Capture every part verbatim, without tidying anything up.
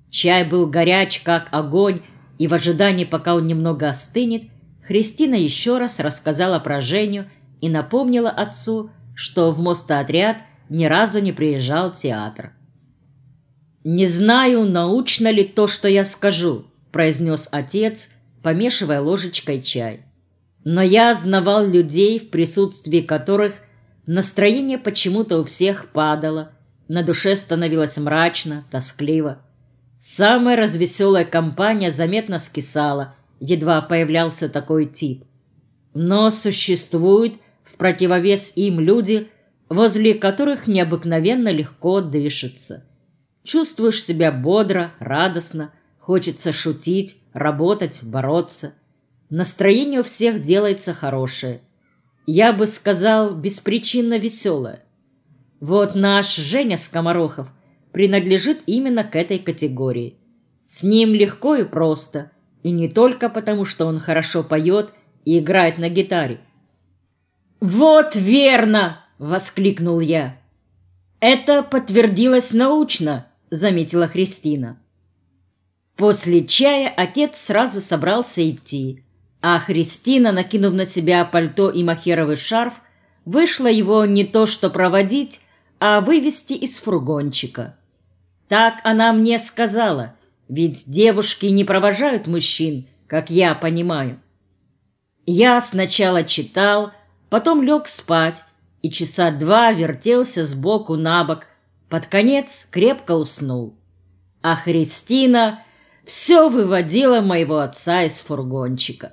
Чай был горяч, как огонь, и в ожидании, пока он немного остынет, Христина еще раз рассказала про Женю и напомнила отцу, что в Мостоотряд ни разу не приезжал театр. «Не знаю, научно ли то, что я скажу», — произнес отец, помешивая ложечкой чай. «Но я знавал людей, в присутствии которых настроение почему-то у всех падало, на душе становилось мрачно, тоскливо. Самая развеселая компания заметно скисала, едва появлялся такой тип. Но существуют в противовес им люди, возле которых необыкновенно легко дышится. Чувствуешь себя бодро, радостно, хочется шутить, работать, бороться. Настроение у всех делается хорошее. Я бы сказал, беспричинно веселое. Вот наш Женя Скоморохов принадлежит именно к этой категории. С ним легко и просто, и не только потому, что он хорошо поет и играет на гитаре. «Вот верно!» — воскликнул я. «Это подтвердилось научно», — заметила Христина. После чая отец сразу собрался идти, а Христина, накинув на себя пальто и мохеровый шарф, вышла его не то что проводить, а вывести из фургончика. Так она мне сказала, ведь девушки не провожают мужчин, как я понимаю. Я сначала читал, потом лег спать и часа два вертелся сбоку на бок, под конец крепко уснул. А Христина все выводила моего отца из фургончика.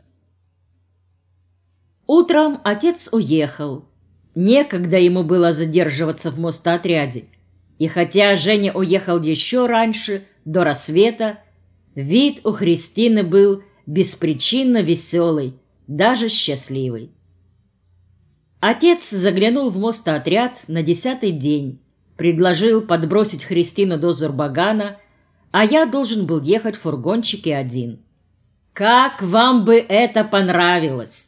Утром отец уехал. Некогда ему было задерживаться в Мостоотряде. И хотя Женя уехал еще раньше, до рассвета, вид у Христины был беспричинно веселый, даже счастливый. Отец заглянул в Мостоотряд на десятый день, предложил подбросить Христину до Зурбагана, а я должен был ехать в фургончике один. Как вам бы это понравилось!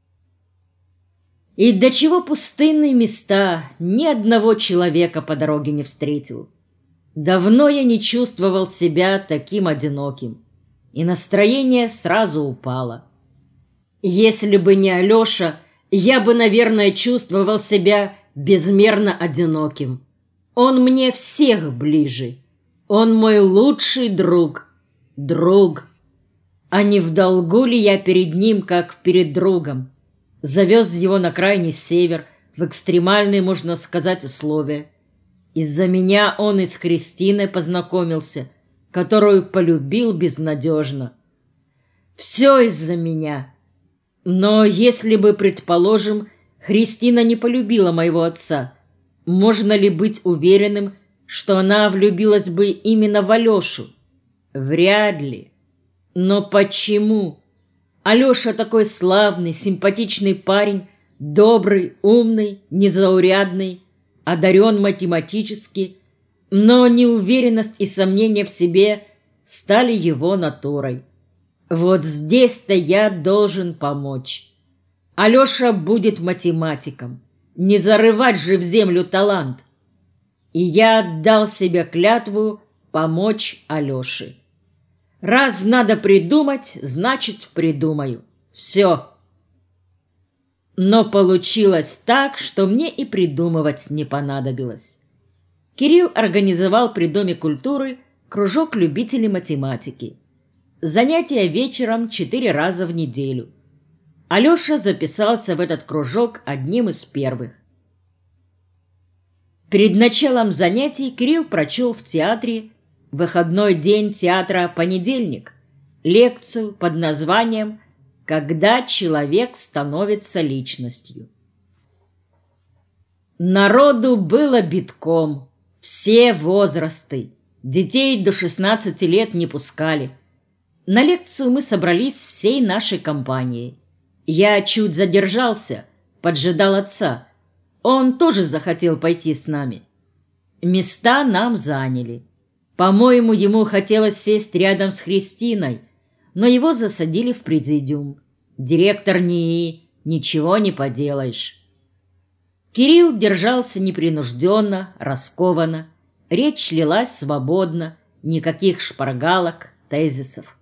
И до чего пустынные места, ни одного человека по дороге не встретил. Давно я не чувствовал себя таким одиноким, и настроение сразу упало. Если бы не Алеша, я бы, наверное, чувствовал себя безмерно одиноким. Он мне всех ближе. Он мой лучший друг. Друг. А не в долгу ли я перед ним, как перед другом? Завез его на крайний север, в экстремальные, можно сказать, условия. Из-за меня он и с Христиной познакомился, которую полюбил безнадежно. Все из-за меня. Но если бы, предположим, Христина не полюбила моего отца, можно ли быть уверенным, что она влюбилась бы именно в Алешу? Вряд ли. Но почему? Алеша такой славный, симпатичный парень, добрый, умный, незаурядный, одарен математически, но неуверенность и сомнения в себе стали его натурой. Вот здесь-то я должен помочь. Алеша будет математиком, не зарывать же в землю талант. И я отдал себе клятву помочь Алёше. Раз надо придумать, значит, придумаю. Все. Но получилось так, что мне и придумывать не понадобилось. Кирилл организовал при Доме культуры кружок любителей математики. Занятия вечером четыре раза в неделю. Алеша записался в этот кружок одним из первых. Перед началом занятий Кирилл прочел в театре «Выходной день театра понедельник» лекцию под названием «Когда человек становится личностью». Народу было битком, все возрасты, детей до шестнадцати лет не пускали. На лекцию мы собрались всей нашей компанией. Я чуть задержался, поджидал отца. Он тоже захотел пойти с нами. Места нам заняли. По-моему, ему хотелось сесть рядом с Христиной, но его засадили в президиум. Директор НИИ, ничего не поделаешь. Кирилл держался непринужденно, раскованно. Речь лилась свободно, Никаких шпаргалок, тезисов.